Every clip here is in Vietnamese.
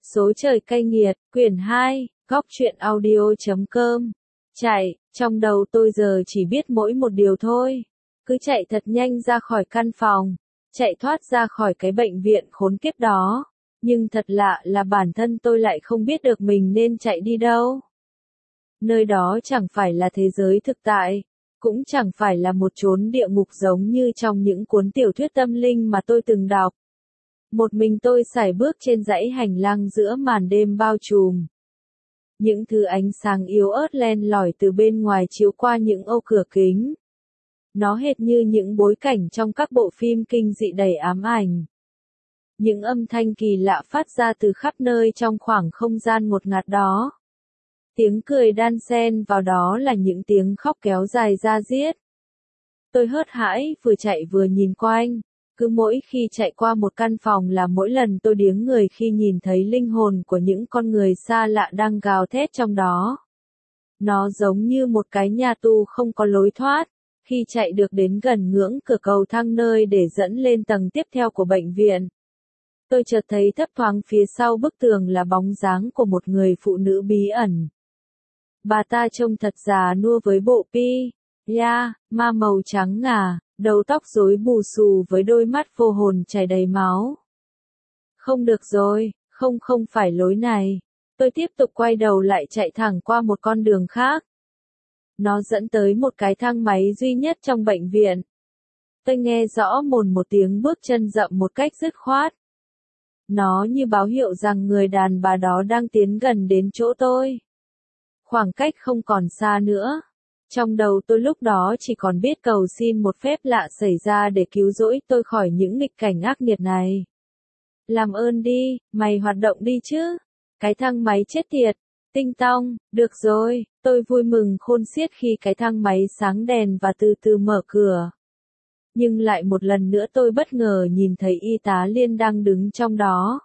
Số trời cay nghiệt, quyển 2, góc truyện audio.com. Chạy, trong đầu tôi giờ chỉ biết mỗi một điều thôi. Cứ chạy thật nhanh ra khỏi căn phòng, chạy thoát ra khỏi cái bệnh viện khốn kiếp đó. Nhưng thật lạ là bản thân tôi lại không biết được mình nên chạy đi đâu. Nơi đó chẳng phải là thế giới thực tại, cũng chẳng phải là một chốn địa ngục giống như trong những cuốn tiểu thuyết tâm linh mà tôi từng đọc. Một mình tôi sải bước trên dãy hành lang giữa màn đêm bao trùm. Những thứ ánh sáng yếu ớt len lỏi từ bên ngoài chiếu qua những ô cửa kính. Nó hệt như những bối cảnh trong các bộ phim kinh dị đầy ám ảnh. Những âm thanh kỳ lạ phát ra từ khắp nơi trong khoảng không gian ngột ngạt đó. Tiếng cười đan xen vào đó là những tiếng khóc kéo dài da diết. Tôi hớt hãi, vừa chạy vừa nhìn quanh. Cứ mỗi khi chạy qua một căn phòng là mỗi lần tôi điếng người khi nhìn thấy linh hồn của những con người xa lạ đang gào thét trong đó. Nó giống như một cái nhà tù không có lối thoát. Khi chạy được đến gần ngưỡng cửa cầu thang nơi để dẫn lên tầng tiếp theo của bệnh viện, tôi chợt thấy thấp thoáng phía sau bức tường là bóng dáng của một người phụ nữ bí ẩn. Bà ta trông thật già nua với bộ ma màu trắng ngà, đầu tóc rối bù xù với đôi mắt vô hồn chảy đầy máu. Không được rồi, không phải lối này. Tôi tiếp tục quay đầu lại chạy thẳng qua một con đường khác. Nó dẫn tới một cái thang máy duy nhất trong bệnh viện. Tôi nghe rõ một tiếng bước chân rậm một cách dứt khoát. Nó như báo hiệu rằng người đàn bà đó đang tiến gần đến chỗ tôi. Khoảng cách không còn xa nữa. Trong đầu tôi lúc đó chỉ còn biết cầu xin một phép lạ xảy ra để cứu rỗi tôi khỏi những nghịch cảnh ác nghiệt này. Làm ơn đi, mày hoạt động đi chứ. Cái thang máy chết tiệt. Tinh tong, được rồi, tôi vui mừng khôn xiết khi cái thang máy sáng đèn và từ từ mở cửa. Nhưng lại một lần nữa tôi bất ngờ nhìn thấy y tá Liên đang đứng trong đó.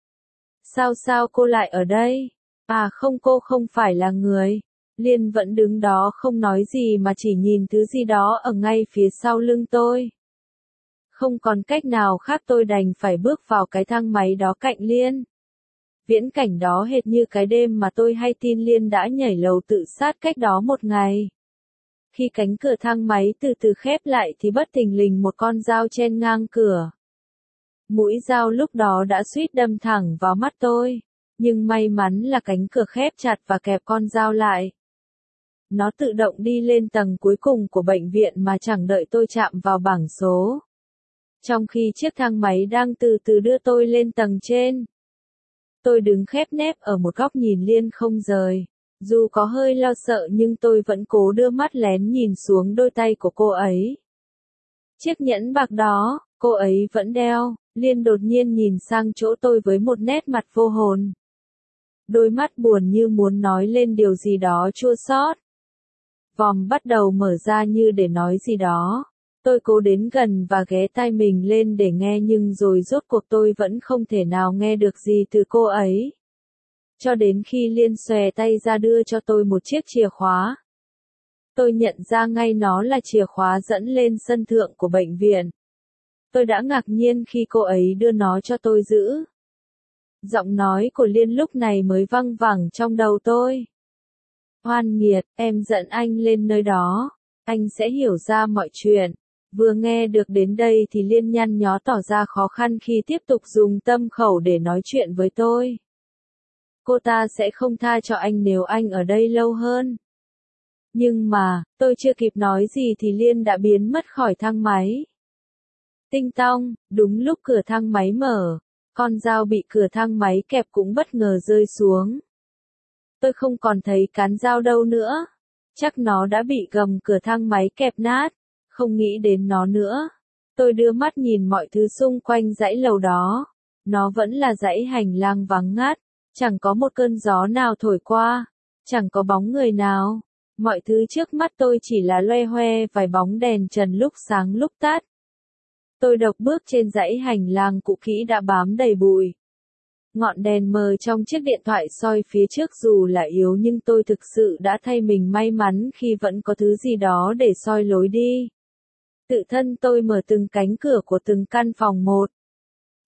Sao cô lại ở đây? À không, cô không phải là người. Liên vẫn đứng đó không nói gì mà chỉ nhìn thứ gì đó ở ngay phía sau lưng tôi. Không còn cách nào khác tôi đành phải bước vào cái thang máy đó cạnh Liên. Viễn cảnh đó hệt như cái đêm mà tôi hay tin Liên đã nhảy lầu tự sát cách đó một ngày. Khi cánh cửa thang máy từ từ khép lại thì bất thình lình một con dao chen ngang cửa. Mũi dao lúc đó đã suýt đâm thẳng vào mắt tôi, nhưng may mắn là cánh cửa khép chặt và kẹp con dao lại. Nó tự động đi lên tầng cuối cùng của bệnh viện mà chẳng đợi tôi chạm vào bảng số. Trong khi chiếc thang máy đang từ từ đưa tôi lên tầng trên. Tôi đứng khép nép ở một góc nhìn Liên không rời. Dù có hơi lo sợ nhưng tôi vẫn cố đưa mắt lén nhìn xuống đôi tay của cô ấy. Chiếc nhẫn bạc đó, cô ấy vẫn đeo. Liên đột nhiên nhìn sang chỗ tôi với một nét mặt vô hồn. Đôi mắt buồn như muốn nói lên điều gì đó chua xót. Vòm bắt đầu mở ra như để nói gì đó. Tôi cố đến gần và ghé tai mình lên để nghe nhưng rồi rốt cuộc tôi vẫn không thể nào nghe được gì từ cô ấy. Cho đến khi Liên xòe tay ra đưa cho tôi một chiếc chìa khóa. Tôi nhận ra ngay nó là chìa khóa dẫn lên sân thượng của bệnh viện. Tôi đã ngạc nhiên khi cô ấy đưa nó cho tôi giữ. Giọng nói của Liên lúc này mới văng vẳng trong đầu tôi. Oan nghiệt, em dẫn anh lên nơi đó. Anh sẽ hiểu ra mọi chuyện. Vừa nghe được đến đây thì Liên nhăn nhó tỏ ra khó khăn khi tiếp tục dùng tâm khẩu để nói chuyện với tôi. Cô ta sẽ không tha cho anh nếu anh ở đây lâu hơn. Nhưng mà, tôi chưa kịp nói gì thì Liên đã biến mất khỏi thang máy. Tinh tong, đúng lúc cửa thang máy mở, con dao bị cửa thang máy kẹp cũng bất ngờ rơi xuống. Tôi không còn thấy cán dao đâu nữa. Chắc nó đã bị gầm cửa thang máy kẹp nát. Không nghĩ đến nó nữa. Tôi đưa mắt nhìn mọi thứ xung quanh dãy lầu đó. Nó vẫn là dãy hành lang vắng ngắt. Chẳng có một cơn gió nào thổi qua. Chẳng có bóng người nào. Mọi thứ trước mắt tôi chỉ là loe hoe vài bóng đèn trần lúc sáng lúc tắt. Tôi độc bước trên dãy hành lang cũ kỹ đã bám đầy bụi. Ngọn đèn mờ trong chiếc điện thoại soi phía trước dù là yếu nhưng tôi thực sự đã thay mình may mắn khi vẫn có thứ gì đó để soi lối đi. Tự thân tôi mở từng cánh cửa của từng căn phòng một.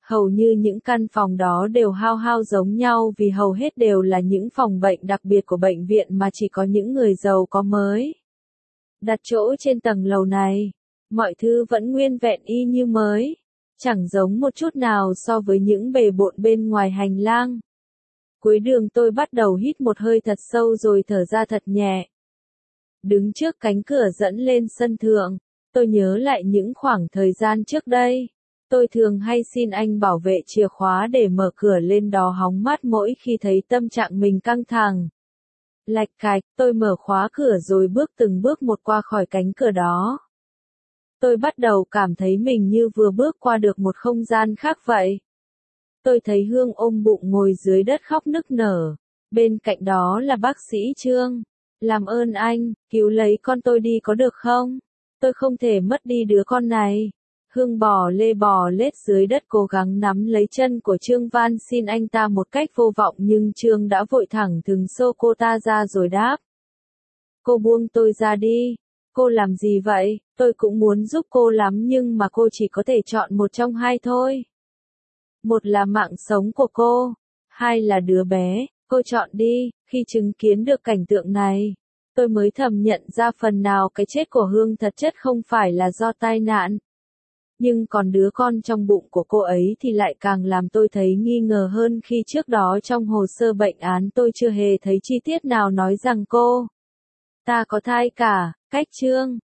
Hầu như những căn phòng đó đều hao hao giống nhau vì hầu hết đều là những phòng bệnh đặc biệt của bệnh viện mà chỉ có những người giàu có mới đặt chỗ trên tầng lầu này. Mọi thứ vẫn nguyên vẹn y như mới, chẳng giống một chút nào so với những bề bộn bên ngoài hành lang. Cuối đường tôi bắt đầu hít một hơi thật sâu rồi thở ra thật nhẹ. Đứng trước cánh cửa dẫn lên sân thượng, tôi nhớ lại những khoảng thời gian trước đây. Tôi thường hay xin anh bảo vệ chìa khóa để mở cửa lên đó hóng mát mỗi khi thấy tâm trạng mình căng thẳng. Lạch cạch, tôi mở khóa cửa rồi bước từng bước một qua khỏi cánh cửa đó. Tôi bắt đầu cảm thấy mình như vừa bước qua được một không gian khác vậy. Tôi thấy Hương ôm bụng ngồi dưới đất khóc nức nở. Bên cạnh đó là bác sĩ Trương. Làm ơn anh, cứu lấy con tôi đi có được không? Tôi không thể mất đi đứa con này. Hương bò lê bò lết dưới đất cố gắng nắm lấy chân của Trương van xin anh ta một cách vô vọng nhưng Trương đã vội thẳng thừng xô cô ta ra rồi đáp. Cô buông tôi ra đi. Cô làm gì vậy? Tôi cũng muốn giúp cô lắm nhưng mà cô chỉ có thể chọn một trong hai thôi. Một là mạng sống của cô, hai là đứa bé, cô chọn đi. Khi chứng kiến được cảnh tượng này, tôi mới thầm nhận ra phần nào cái chết của Hương thật chất không phải là do tai nạn. Nhưng còn đứa con trong bụng của cô ấy thì lại càng làm tôi thấy nghi ngờ hơn khi trước đó trong hồ sơ bệnh án tôi chưa hề thấy chi tiết nào nói rằng cô ta có thai cả. Cách Trương